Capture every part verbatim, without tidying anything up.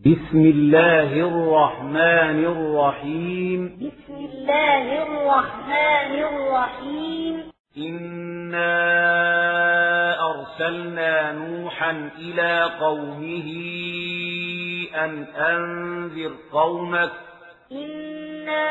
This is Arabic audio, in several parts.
بسم الله الرحمن الرحيم بسم الله الرحمن الرحيم إنا أرسلنا نوحا إلى قومه أن أنذر قومك إنا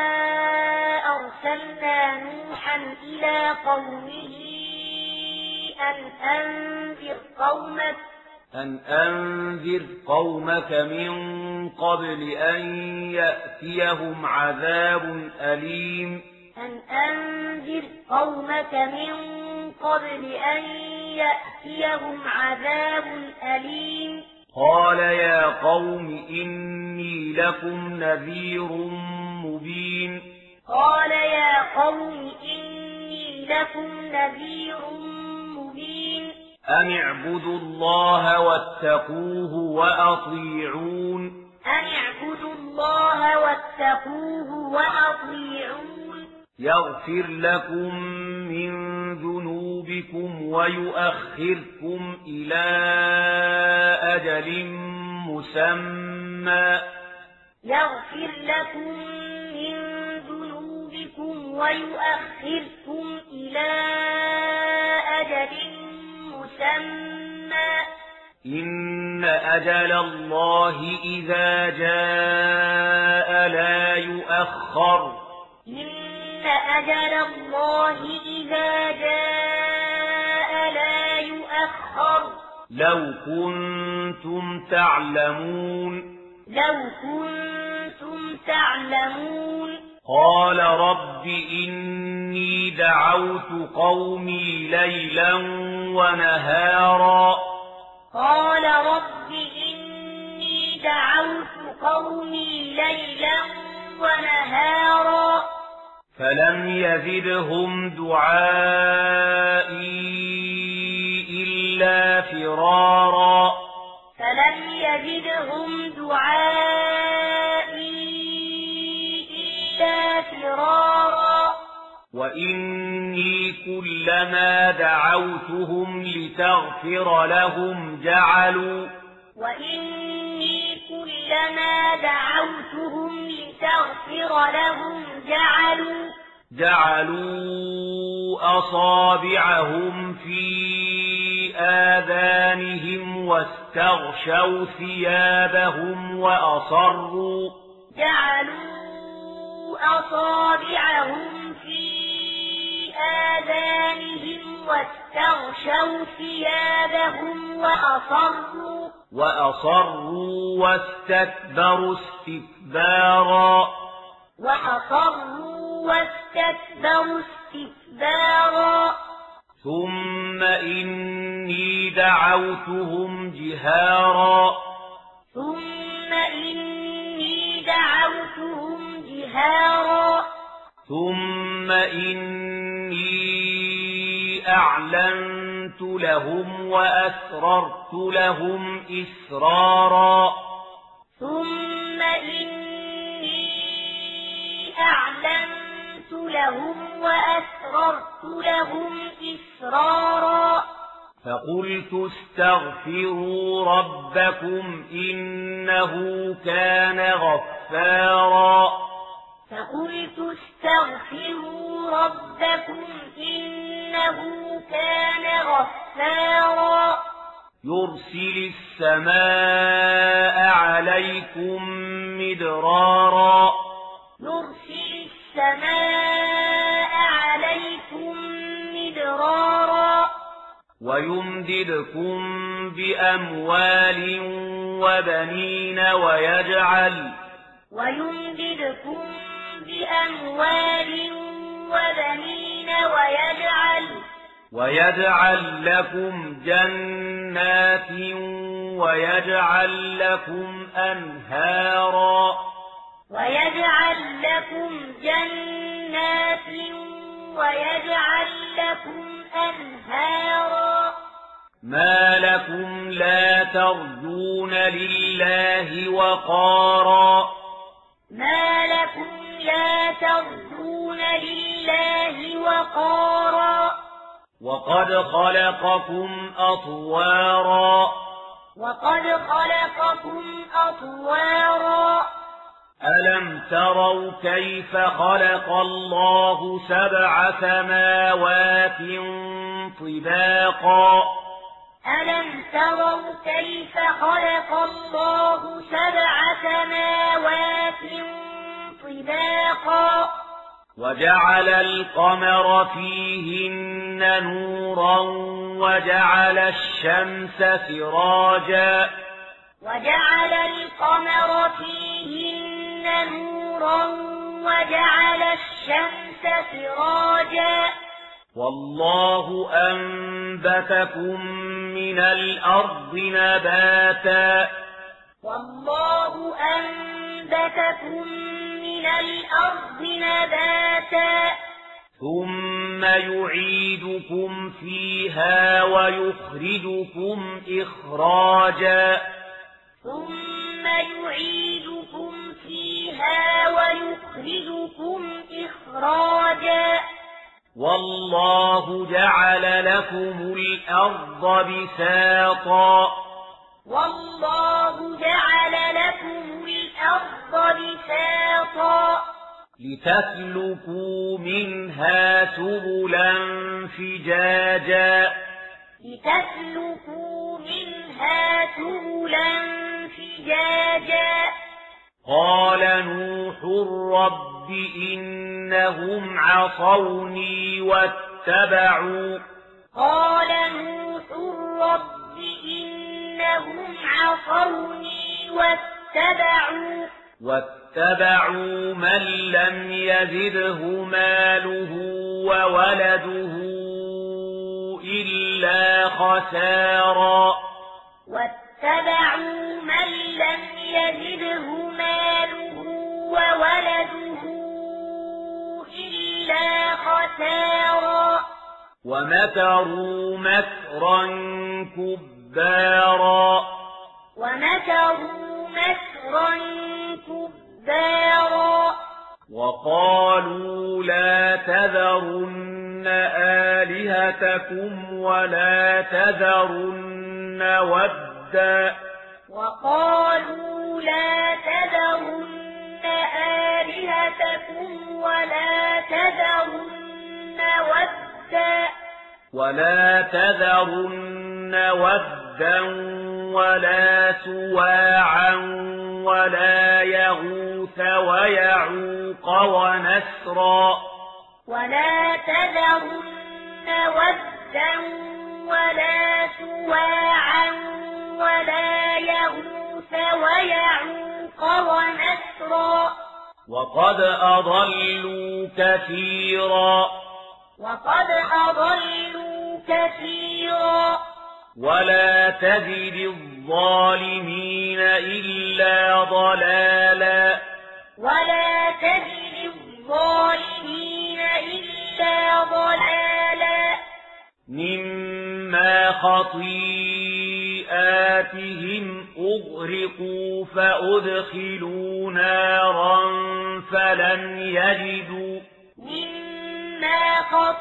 أرسلنا نوحا إلى قومه أن أنذر قومك أن أنذر قومك من قبل أن يأتيهم عذاب أليم أن أنذر قومك من قبل أن يأتيهم عذاب أليم قال يا قوم إني لكم نذير مبين قال يا قوم إني لكم نذير مبين أن اعبدوا الله واتقوه وأطيعون أن اعبدوا الله واتقوه وأطيعون يغفر لكم من ذنوبكم ويؤخركم إلى أجل مسمى يغفر لكم من ذنوبكم ويؤخركم إلى أجل مسمى إن أجل الله إذا جاء لا يؤخر إن أجل الله إذا جاء لا يؤخر لو كنتم تعلمون لو كنتم تعلمون قال رب إني دعوت قومي ليلا ونهارا قال رب إني دعوت قومي ليلا ونهارا فلم يزدهم دعائي إلا فرارا فلم يزدهم دعائي إلا فرارا وإني كلما دعوتهم لتغفر لهم جعلوا وإني كلما دعوتهم لتغفر لهم جعلوا جعلوا أصابعهم في آذانهم واستغشوا ثيابهم وأصروا جعلوا أصابعهم في آذانهم واستغشوا ثيابهم وأصروا وأصروا واستكبروا استكبارا وأصروا واستكبروا استكبارا ثم إني دعوتهم جهارا ثم إني دعوتهم جهارا ثم إني أعلنت لهم وأسررت لهم إسرارا ثم إني أعلنت لهم وأسررت لهم إسرارا فقلت استغفروا ربكم إنه كان غفارا فقلت استغفروا ربكم إنه كان غفارا يرسل السماء عليكم مدرارا يرسل السماء عليكم مدرارا ويمددكم بأموال وبنين ويجعل ويمددكم بأموال وبنين ويجعل ويجعل لكم جنات ويجعل لكم أنهارا ويجعل لكم جنات ويجعل لكم أنهارا ما لكم لا ترجون لله وقارا ما لكم لا ترجون لله وقارا وقد خلقكم أطوارا وقد خلقكم أطوارا أطوارا ألم تروا كيف خلق الله سبع سماوات طباقا ألم تروا كيف خلق الله سبع سماوات طباقا وجعل القمر فيهن نورا وجعل الشمس سراجا وجعل القمر فيهن نورا وجعل الشمس سراجا والله أنبتكم من الأرض نباتا والله أنبتكم من الأرض نباتا ثم يعيدكم فيها ويخرجكم إخراجا ثم يعيدكم فيها ويخرجكم إخراجا والله جعل لكم الأرض بساطا والله جعل لكم الأرض بساطا لتسلكوا منها سبلا فجاجا لتسلكوا منها سبلا فجاجا قال نوح رب إنهم عصوني واتبعوا قال نوح رب إنهم عصوني واتبعوا واتبعوا من لم يزده ماله وولده إلا خسارا واتبعوا من لم يزده ماله وولده إلا خسارا ومكروا مكرا كبارا ومكروا مكرا كبارا وقالوا لا تذرن آلهتكم ولا تذرن ودا وقالوا لا تذرن آلهتكم ولا تذرن ودا ولا تذرن ودا ولا سواعا ولا يغوث ويعوق ونسرا ولا تذرن ودا ولا سواعا ولا يغوث ويعوق ونسرا وقد أضلوا كثيرا وقد أضلوا كثيرا ولا تزد الظالمين إلا ضلالا ولا تزد الظالمين إلا ضلالا مما خطيئاتهم أغرقوا فأدخلوا نارا فلم يجدوا مما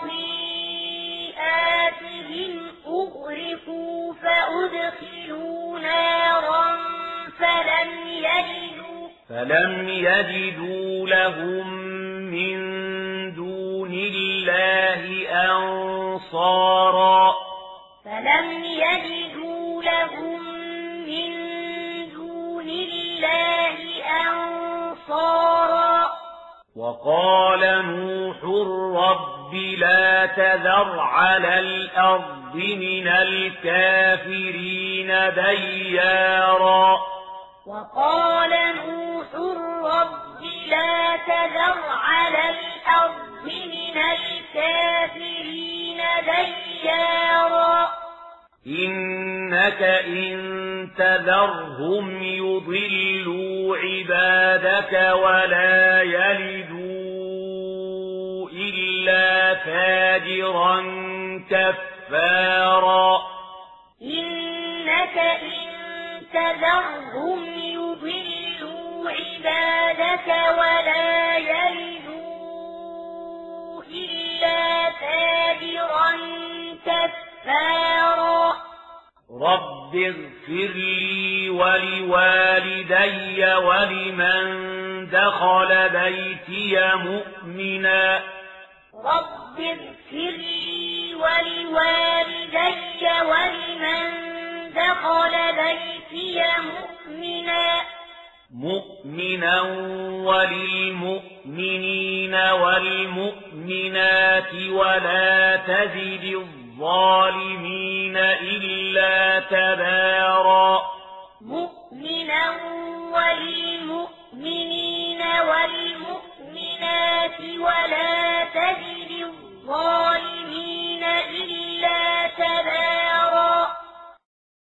خطيئاتهم أغرقوا فأدخلوا نارا فلم يجدوا فلم يجدوا لهم من دون الله أنصارا فلم يجدوا لهم من دون الله أنصارا وقال نوح رب لا تذر على الأرض من الكافرين ديارا وقال نوح رب لا تذر على الأرض من الكافرين ديارا إنك إن تذرهم يضلوا عبادك ولا يلدوا إلا فاجرا كفارا إنك إن تذرهم يضلوا عبادك ولا يلدوا إلا فاجرا كفارا رب اغفر اغفر لي ولوالدي ولمن دخل بيتي مؤمنا رب اغفر لي ولوالدي ولمن دخل بيتي مؤمنا مؤمنا وللمؤمنين والمؤمنات ولا تزد الظالمين إلا تبارا مؤمنا وللمؤمنين